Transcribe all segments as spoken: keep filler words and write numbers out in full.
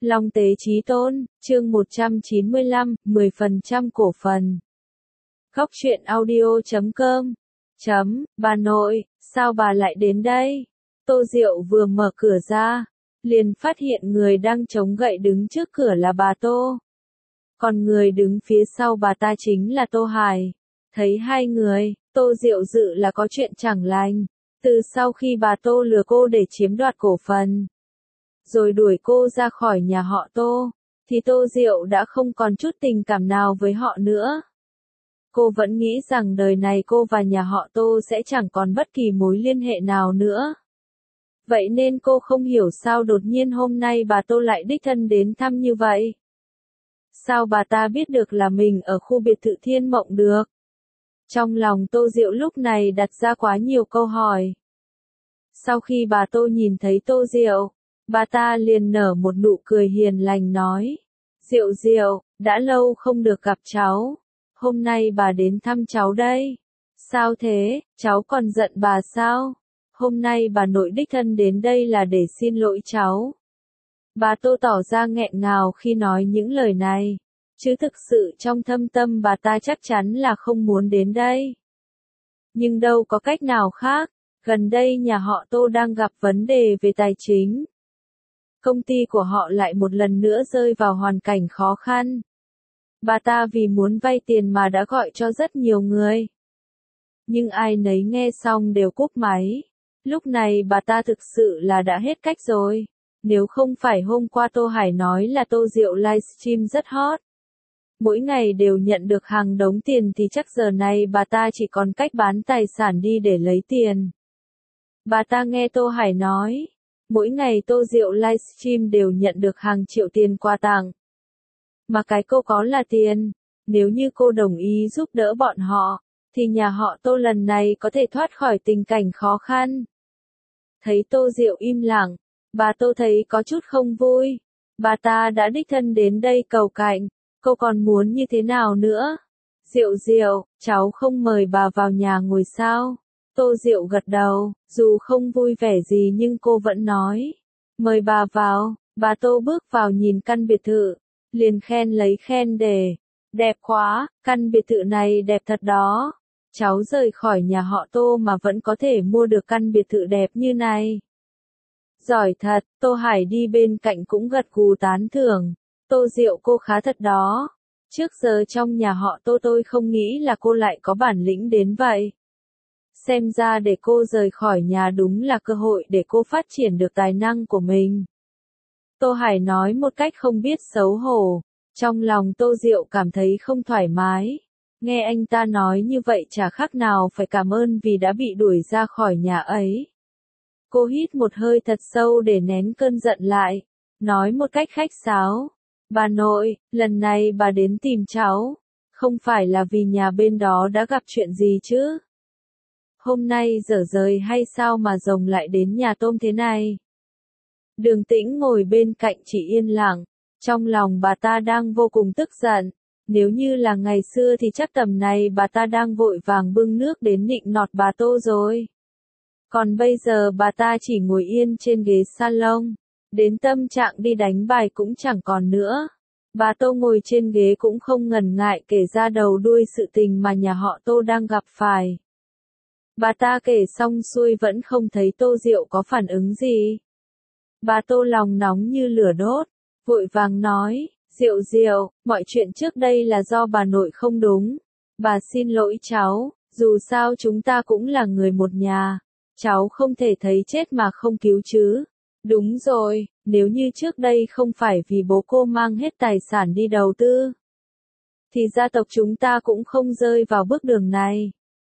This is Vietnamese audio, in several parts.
Long Tế Chí Tôn, chương một trăm chín mươi lăm, mười phần trăm cổ phần. Góc truyện audio chấm com. Chấm, bà nội, sao bà lại đến đây? Tô Diệu vừa mở cửa ra, liền phát hiện người đang chống gậy đứng trước cửa là bà Tô. Còn người đứng phía sau bà ta chính là Tô Hải. Thấy hai người, Tô Diệu dự là có chuyện chẳng lành. Từ sau khi bà Tô lừa cô để chiếm đoạt cổ phần, rồi đuổi cô ra khỏi nhà họ Tô, thì Tô Diệu đã không còn chút tình cảm nào với họ nữa. Cô vẫn nghĩ rằng đời này cô và nhà họ Tô sẽ chẳng còn bất kỳ mối liên hệ nào nữa. Vậy nên cô không hiểu sao đột nhiên hôm nay bà Tô lại đích thân đến thăm như vậy. Sao bà ta biết được là mình ở khu biệt thự Thiên Mộng được? Trong lòng Tô Diệu lúc này đặt ra quá nhiều câu hỏi. Sau khi bà Tô nhìn thấy Tô Diệu, bà ta liền nở một nụ cười hiền lành nói. Diệu Diệu, đã lâu không được gặp cháu. Hôm nay bà đến thăm cháu đây. Sao thế, cháu còn giận bà sao? Hôm nay bà nội đích thân đến đây là để xin lỗi cháu. Bà Tô tỏ ra nghẹn ngào khi nói những lời này. Chứ thực sự trong thâm tâm bà ta chắc chắn là không muốn đến đây. Nhưng đâu có cách nào khác, gần đây nhà họ Tô đang gặp vấn đề về tài chính. Công ty của họ lại một lần nữa rơi vào hoàn cảnh khó khăn. Bà ta vì muốn vay tiền mà đã gọi cho rất nhiều người. Nhưng ai nấy nghe xong đều cúp máy. Lúc này bà ta thực sự là đã hết cách rồi. Nếu không phải hôm qua Tô Hải nói là Tô Diệu livestream rất hot, mỗi ngày đều nhận được hàng đống tiền thì chắc giờ này bà ta chỉ còn cách bán tài sản đi để lấy tiền. Bà ta nghe Tô Hải nói, mỗi ngày Tô Diệu livestream đều nhận được hàng triệu tiền quà tặng. Mà cái cô có là tiền, nếu như cô đồng ý giúp đỡ bọn họ, thì nhà họ Tô lần này có thể thoát khỏi tình cảnh khó khăn. Thấy Tô Diệu im lặng, bà Tô thấy có chút không vui. Bà ta đã đích thân đến đây cầu cạnh, cô còn muốn như thế nào nữa? Diệu Diệu, cháu không mời bà vào nhà ngồi sao? Tô Diệu gật đầu, dù không vui vẻ gì nhưng cô vẫn nói. Mời bà vào. Bà Tô bước vào nhìn căn biệt thự, liền khen lấy khen để. Đẹp quá, căn biệt thự này đẹp thật đó. Cháu rời khỏi nhà họ Tô mà vẫn có thể mua được căn biệt thự đẹp như này. Giỏi thật, Tô Hải đi bên cạnh cũng gật gù tán thưởng. Tô Diệu cô khá thật đó. Trước giờ trong nhà họ Tô tôi không nghĩ là cô lại có bản lĩnh đến vậy. Xem ra để cô rời khỏi nhà đúng là cơ hội để cô phát triển được tài năng của mình. Tô Hải nói một cách không biết xấu hổ. Trong lòng Tô Diệu cảm thấy không thoải mái. Nghe anh ta nói như vậy chả khác nào phải cảm ơn vì đã bị đuổi ra khỏi nhà ấy. Cô hít một hơi thật sâu để nén cơn giận lại. Nói một cách khách sáo. Bà nội, lần này bà đến tìm cháu. Không phải là vì nhà bên đó đã gặp chuyện gì chứ? Hôm nay dở dời hay sao mà rồng lại đến nhà Tôm thế này? Đường Tĩnh ngồi bên cạnh chỉ yên lặng. Trong lòng bà ta đang vô cùng tức giận. Nếu như là ngày xưa thì chắc tầm này bà ta đang vội vàng bưng nước đến nịnh nọt bà Tô rồi. Còn bây giờ bà ta chỉ ngồi yên trên ghế salon. Đến tâm trạng đi đánh bài cũng chẳng còn nữa. Bà Tô ngồi trên ghế cũng không ngần ngại kể ra đầu đuôi sự tình mà nhà họ Tô đang gặp phải. Bà ta kể xong xuôi vẫn không thấy Tô Diệu có phản ứng gì. Bà Tô lòng nóng như lửa đốt, vội vàng nói, Diệu Diệu, mọi chuyện trước đây là do bà nội không đúng. Bà xin lỗi cháu, dù sao chúng ta cũng là người một nhà. Cháu không thể thấy chết mà không cứu chứ. Đúng rồi, nếu như trước đây không phải vì bố cô mang hết tài sản đi đầu tư, thì gia tộc chúng ta cũng không rơi vào bước đường này.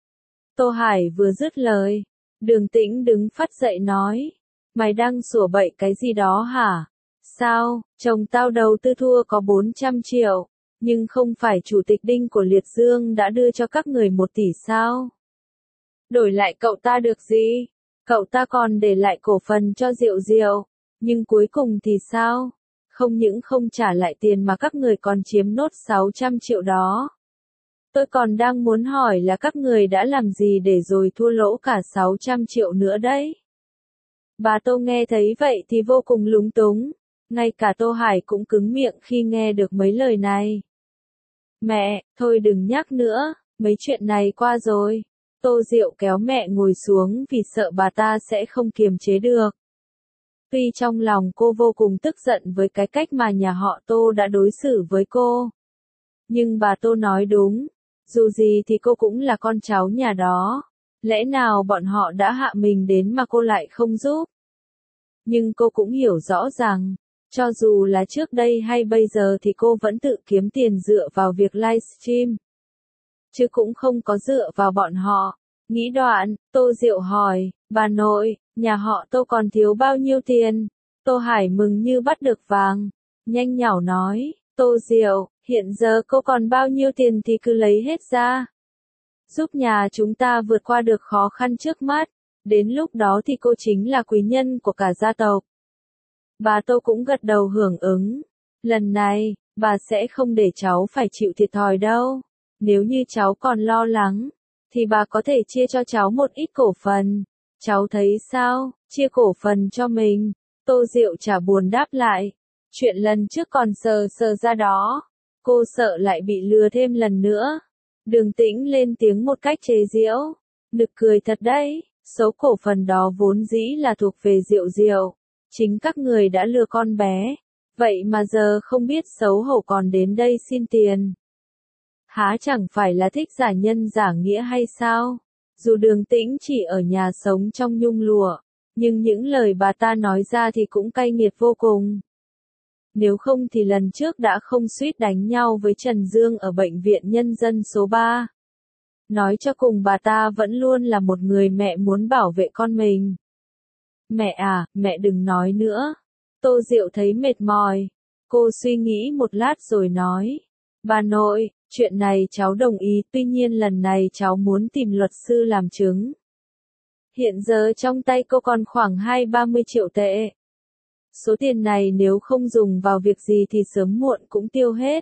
Tô Hải vừa dứt lời, Đường Tĩnh đứng phắt dậy nói, mày đang sủa bậy cái gì đó hả? Sao, chồng tao đầu tư thua có bốn trăm triệu, nhưng không phải chủ tịch Đinh của Liệt Dương đã đưa cho các người một tỷ sao? Đổi lại cậu ta được gì? Cậu ta còn để lại cổ phần cho Diệu Diệu, nhưng cuối cùng thì sao? Không những không trả lại tiền mà các người còn chiếm nốt sáu trăm triệu đó. Tôi còn đang muốn hỏi là các người đã làm gì để rồi thua lỗ cả sáu trăm triệu nữa đấy. Bà Tô nghe thấy vậy thì vô cùng lúng túng. Ngay cả Tô Hải cũng cứng miệng khi nghe được mấy lời này. Mẹ, thôi đừng nhắc nữa, mấy chuyện này qua rồi. Tô Diệu kéo mẹ ngồi xuống vì sợ bà ta sẽ không kiềm chế được. Tuy trong lòng cô vô cùng tức giận với cái cách mà nhà họ Tô đã đối xử với cô. Nhưng bà Tô nói đúng, dù gì thì cô cũng là con cháu nhà đó. Lẽ nào bọn họ đã hạ mình đến mà cô lại không giúp? Nhưng cô cũng hiểu rõ rằng, cho dù là trước đây hay bây giờ thì cô vẫn tự kiếm tiền dựa vào việc livestream. Chứ cũng không có dựa vào bọn họ. Nghĩ đoạn, Tô Diệu hỏi, bà nội, nhà họ Tô còn thiếu bao nhiêu tiền? Tô Hải mừng như bắt được vàng. Nhanh nhảu nói, Tô Diệu, hiện giờ cô còn bao nhiêu tiền thì cứ lấy hết ra. Giúp nhà chúng ta vượt qua được khó khăn trước mắt. Đến lúc đó thì cô chính là quý nhân của cả gia tộc. Bà Tô cũng gật đầu hưởng ứng. Lần này, bà sẽ không để cháu phải chịu thiệt thòi đâu. Nếu như cháu còn lo lắng, thì bà có thể chia cho cháu một ít cổ phần. Cháu thấy sao, chia cổ phần cho mình? Tô Diệu chả buồn đáp lại. Chuyện lần trước còn sờ sờ ra đó. Cô sợ lại bị lừa thêm lần nữa. Đường Tĩnh lên tiếng một cách chế giễu. Nực cười thật đấy, số cổ phần đó vốn dĩ là thuộc về Diệu Diệu. Chính các người đã lừa con bé. Vậy mà giờ không biết xấu hổ còn đến đây xin tiền. Há chẳng phải là thích giả nhân giả nghĩa hay sao? Dù Đường Tĩnh chỉ ở nhà sống trong nhung lụa, nhưng những lời bà ta nói ra thì cũng cay nghiệt vô cùng. Nếu không thì lần trước đã không suýt đánh nhau với Trần Dương ở bệnh viện nhân dân số ba. Nói cho cùng bà ta vẫn luôn là một người mẹ muốn bảo vệ con mình. Mẹ à, mẹ đừng nói nữa. Tô Diệu thấy mệt mỏi. Cô suy nghĩ một lát rồi nói. Bà nội, chuyện này cháu đồng ý, tuy nhiên lần này cháu muốn tìm luật sư làm chứng. Hiện giờ trong tay cô còn khoảng hai ba mươi triệu tệ. Số tiền này nếu không dùng vào việc gì thì sớm muộn cũng tiêu hết.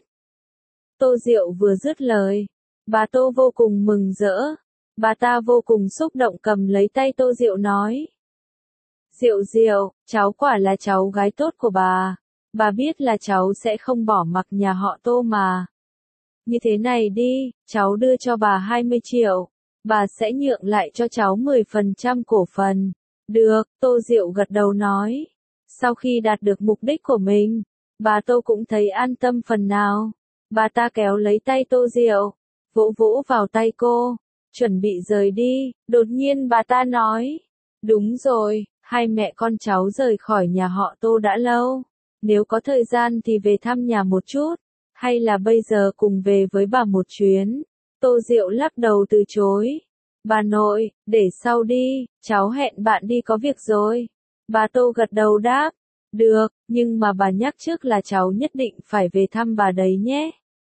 Tô Diệu vừa dứt lời, bà Tô vô cùng mừng rỡ. Bà ta vô cùng xúc động cầm lấy tay Tô Diệu nói. Diệu Diệu, cháu quả là cháu gái tốt của bà. Bà biết là cháu sẽ không bỏ mặc nhà họ Tô mà. Như thế này đi, cháu đưa cho bà hai mươi triệu. Bà sẽ nhượng lại cho cháu mười phần trăm cổ phần. Được, Tô Diệu gật đầu nói. Sau khi đạt được mục đích của mình, bà Tô cũng thấy an tâm phần nào. Bà ta kéo lấy tay Tô Diệu, vỗ vỗ vào tay cô, chuẩn bị rời đi. Đột nhiên bà ta nói. Đúng rồi, hai mẹ con cháu rời khỏi nhà họ Tô đã lâu. Nếu có thời gian thì về thăm nhà một chút. Hay là bây giờ cùng về với bà một chuyến? Tô Diệu lắc đầu từ chối. Bà nội, để sau đi, cháu hẹn bạn đi có việc rồi. Bà Tô gật đầu đáp. Được, nhưng mà bà nhắc trước là cháu nhất định phải về thăm bà đấy nhé.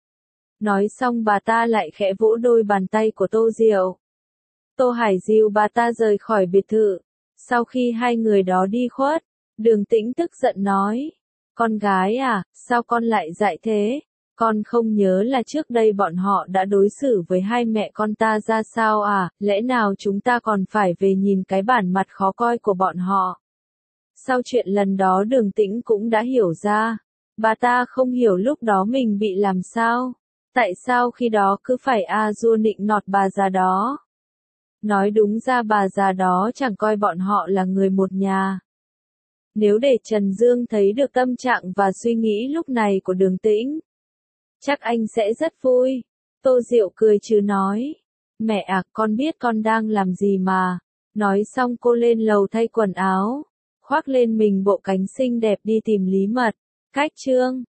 Nói xong bà ta lại khẽ vỗ đôi bàn tay của Tô Diệu. Tô Hải dìu bà ta rời khỏi biệt thự. Sau khi hai người đó đi khuất, Đường Tĩnh tức giận nói. Con gái à, sao con lại dại thế? Con không nhớ là trước đây bọn họ đã đối xử với hai mẹ con ta ra sao à, lẽ nào chúng ta còn phải về nhìn cái bản mặt khó coi của bọn họ? Sau chuyện lần đó Đường Tĩnh cũng đã hiểu ra. Bà ta không hiểu lúc đó mình bị làm sao. Tại sao khi đó cứ phải a dua nịnh nọt bà già đó? Nói đúng ra bà già đó chẳng coi bọn họ là người một nhà. Nếu để Trần Dương thấy được tâm trạng và suy nghĩ lúc này của Đường Tĩnh, chắc anh sẽ rất vui. Tô Diệu cười chứ nói. Mẹ à, con biết con đang làm gì mà. Nói xong cô lên lầu thay quần áo, khoác lên mình bộ cánh xinh đẹp đi tìm Lý Mật. Cách chương